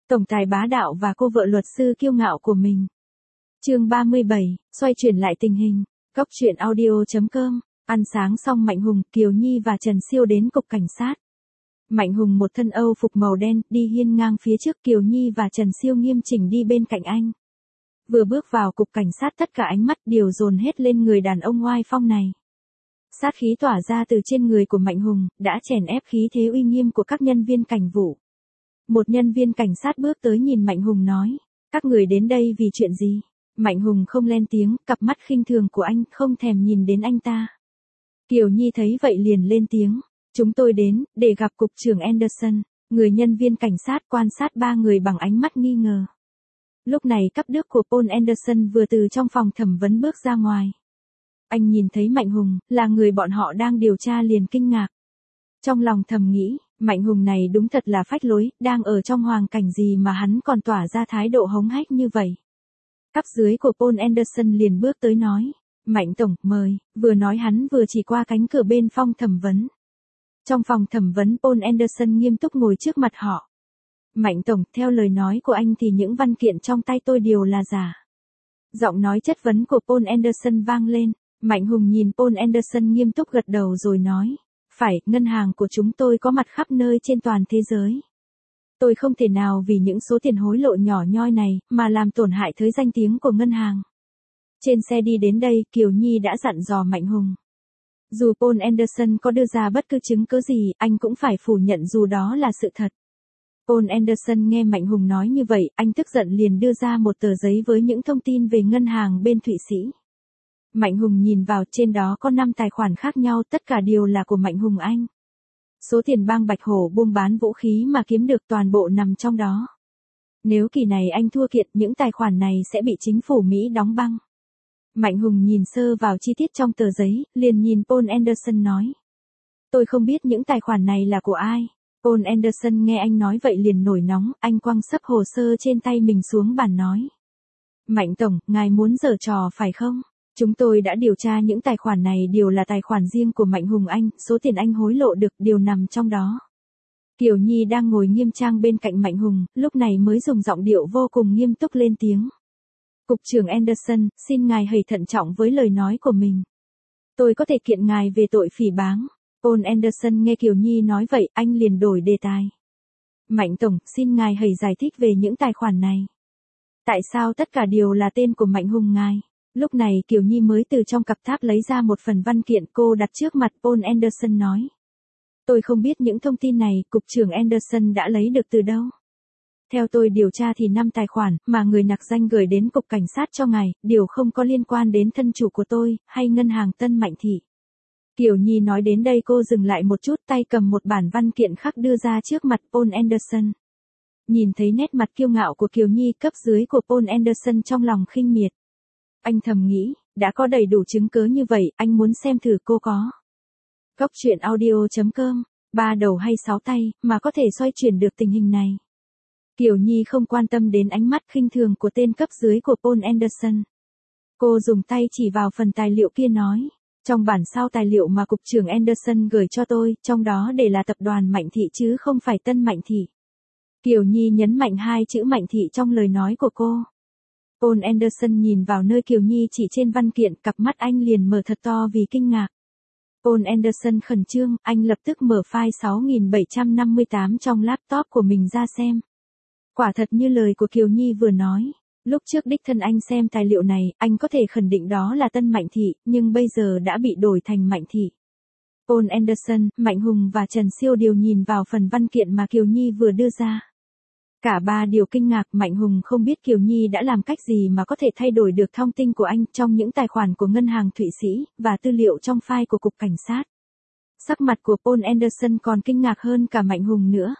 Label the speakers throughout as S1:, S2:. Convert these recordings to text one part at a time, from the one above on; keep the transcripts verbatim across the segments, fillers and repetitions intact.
S1: Tổng tài bá đạo và cô vợ luật sư kiêu ngạo của mình. Chương ba mươi bảy, xoay chuyển lại tình hình. Góc truyện audio chấm com. Ăn sáng xong Mạnh Hùng, Kiều Nhi và Trần Siêu đến cục cảnh sát. Mạnh Hùng một thân Âu phục màu đen, đi hiên ngang phía trước, Kiều Nhi và Trần Siêu nghiêm chỉnh đi bên cạnh anh. Vừa bước vào cục cảnh sát, tất cả ánh mắt đều dồn hết lên người đàn ông oai phong này. Sát khí tỏa ra từ trên người của Mạnh Hùng, đã chèn ép khí thế uy nghiêm của các nhân viên cảnh vụ. Một nhân viên cảnh sát bước tới nhìn Mạnh Hùng nói, các người đến đây vì chuyện gì? Mạnh Hùng không lên tiếng, cặp mắt khinh thường của anh không thèm nhìn đến anh ta. Kiều Nhi thấy vậy liền lên tiếng, chúng tôi đến, để gặp cục trưởng Anderson. Người nhân viên cảnh sát quan sát ba người bằng ánh mắt nghi ngờ. Lúc này cấp đức của Paul Anderson vừa từ trong phòng thẩm vấn bước ra ngoài. Anh nhìn thấy Mạnh Hùng, là người bọn họ đang điều tra liền kinh ngạc. Trong lòng thầm nghĩ, Mạnh Hùng này đúng thật là phách lối, đang ở trong hoàn cảnh gì mà hắn còn tỏa ra thái độ hống hách như vậy. Cấp dưới của Paul Anderson liền bước tới nói, Mạnh Tổng, mời, vừa nói hắn vừa chỉ qua cánh cửa bên phòng thẩm vấn. Trong phòng thẩm vấn Paul Anderson nghiêm túc ngồi trước mặt họ. Mạnh Tổng, theo lời nói của anh thì những văn kiện trong tay tôi đều là giả. Giọng nói chất vấn của Paul Anderson vang lên, Mạnh Hùng nhìn Paul Anderson nghiêm túc gật đầu rồi nói, phải, ngân hàng của chúng tôi có mặt khắp nơi trên toàn thế giới. Tôi không thể nào vì những số tiền hối lộ nhỏ nhoi này mà làm tổn hại tới danh tiếng của ngân hàng. Trên xe đi đến đây, Kiều Nhi đã dặn dò Mạnh Hùng. Dù Paul Anderson có đưa ra bất cứ chứng cứ gì, anh cũng phải phủ nhận dù đó là sự thật. Paul Anderson nghe Mạnh Hùng nói như vậy, anh tức giận liền đưa ra một tờ giấy với những thông tin về ngân hàng bên Thụy Sĩ. Mạnh Hùng nhìn vào, trên đó có năm tài khoản khác nhau, tất cả đều là của Mạnh Hùng anh. Số tiền bang Bạch Hổ buôn bán vũ khí mà kiếm được toàn bộ nằm trong đó. Nếu kỳ này anh thua kiện, những tài khoản này sẽ bị chính phủ Mỹ đóng băng. Mạnh Hùng nhìn sơ vào chi tiết trong tờ giấy, liền nhìn Paul Anderson nói. Tôi không biết những tài khoản này là của ai. Paul Anderson nghe anh nói vậy liền nổi nóng, anh quăng sấp hồ sơ trên tay mình xuống bàn nói. Mạnh Tổng, ngài muốn giở trò phải không? Chúng tôi đã điều tra những tài khoản này đều là tài khoản riêng của Mạnh Hùng anh, số tiền anh hối lộ được đều nằm trong đó. Kiều Nhi đang ngồi nghiêm trang bên cạnh Mạnh Hùng, lúc này mới dùng giọng điệu vô cùng nghiêm túc lên tiếng. Cục trưởng Anderson, xin ngài hãy thận trọng với lời nói của mình. Tôi có thể kiện ngài về tội phỉ báng. Paul Anderson nghe Kiều Nhi nói vậy, anh liền đổi đề tài. Mạnh Tổng, xin ngài hãy giải thích về những tài khoản này. Tại sao tất cả đều là tên của Mạnh Hùng ngài? Lúc này Kiều Nhi mới từ trong cặp tháp lấy ra một phần văn kiện, cô đặt trước mặt Paul Anderson nói. Tôi không biết những thông tin này, cục trưởng Anderson đã lấy được từ đâu. Theo tôi điều tra thì năm tài khoản mà người nặc danh gửi đến cục cảnh sát cho ngài, đều không có liên quan đến thân chủ của tôi, hay ngân hàng Tân Mạnh Thị. Kiều Nhi nói đến đây cô dừng lại một chút, tay cầm một bản văn kiện khác đưa ra trước mặt Paul Anderson. Nhìn thấy nét mặt kiêu ngạo của Kiều Nhi, cấp dưới của Paul Anderson trong lòng khinh miệt. Anh thầm nghĩ, đã có đầy đủ chứng cứ như vậy, anh muốn xem thử cô có. Góc truyện audio chấm com, ba đầu hay sáu tay, mà có thể xoay chuyển được tình hình này. Kiều Nhi không quan tâm đến ánh mắt khinh thường của tên cấp dưới của Paul Anderson. Cô dùng tay chỉ vào phần tài liệu kia nói, trong bản sao tài liệu mà cục trưởng Anderson gửi cho tôi, trong đó để là tập đoàn Mạnh Thị chứ không phải Tân Mạnh Thị. Kiều Nhi nhấn mạnh hai chữ Mạnh Thị trong lời nói của cô. Paul Anderson nhìn vào nơi Kiều Nhi chỉ trên văn kiện, cặp mắt anh liền mở thật to vì kinh ngạc. Paul Anderson khẩn trương, anh lập tức mở file sáu nghìn bảy trăm năm mươi tám trong laptop của mình ra xem. Quả thật như lời của Kiều Nhi vừa nói, lúc trước đích thân anh xem tài liệu này, anh có thể khẳng định đó là Tân Mạnh Thị, nhưng bây giờ đã bị đổi thành Mạnh Thị. Paul Anderson, Mạnh Hùng và Trần Siêu đều nhìn vào phần văn kiện mà Kiều Nhi vừa đưa ra. Cả ba đều kinh ngạc, Mạnh Hùng không biết Kiều Nhi đã làm cách gì mà có thể thay đổi được thông tin của anh trong những tài khoản của ngân hàng Thụy Sĩ, và tư liệu trong file của cục cảnh sát. Sắc mặt của Paul Anderson còn kinh ngạc hơn cả Mạnh Hùng nữa.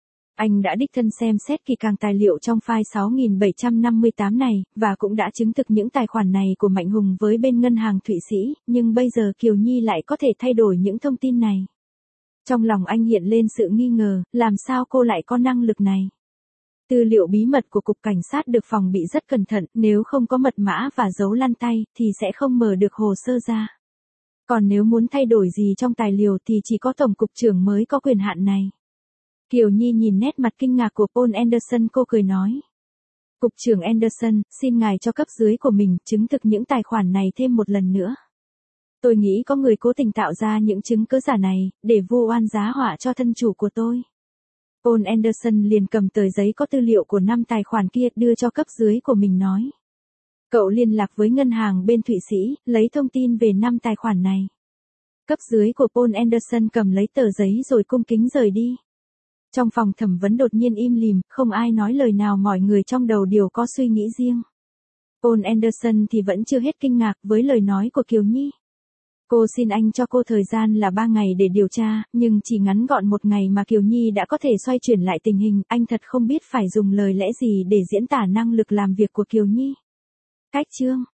S1: Anh đã đích thân xem xét kỳ càng tài liệu trong file sáu nghìn bảy trăm năm mươi tám này, và cũng đã chứng thực những tài khoản này của Mạnh Hùng với bên ngân hàng Thụy Sĩ, nhưng bây giờ Kiều Nhi lại có thể thay đổi những thông tin này. Trong lòng anh hiện lên sự nghi ngờ, làm sao cô lại có năng lực này? Tư liệu bí mật của cục cảnh sát được phòng bị rất cẩn thận, nếu không có mật mã và dấu lăn tay, thì sẽ không mở được hồ sơ ra. Còn nếu muốn thay đổi gì trong tài liệu thì chỉ có tổng cục trưởng mới có quyền hạn này. Kiều Nhi nhìn nét mặt kinh ngạc của Paul Anderson, cô cười nói. Cục trưởng Anderson, xin ngài cho cấp dưới của mình chứng thực những tài khoản này thêm một lần nữa. Tôi nghĩ có người cố tình tạo ra những chứng cứ giả này, để vu oan giá họa cho thân chủ của tôi. Paul Anderson liền cầm tờ giấy có tư liệu của năm tài khoản kia đưa cho cấp dưới của mình nói. Cậu liên lạc với ngân hàng bên Thụy Sĩ, lấy thông tin về năm tài khoản này. Cấp dưới của Paul Anderson cầm lấy tờ giấy rồi cung kính rời đi. Trong phòng thẩm vấn đột nhiên im lìm, không ai nói lời nào, mọi người trong đầu đều có suy nghĩ riêng. Paul Anderson thì vẫn chưa hết kinh ngạc với lời nói của Kiều Nhi. Cô xin anh cho cô thời gian là ba ngày để điều tra, nhưng chỉ ngắn gọn một ngày mà Kiều Nhi đã có thể xoay chuyển lại tình hình, anh thật không biết phải dùng lời lẽ gì để diễn tả năng lực làm việc của Kiều Nhi. Cách chương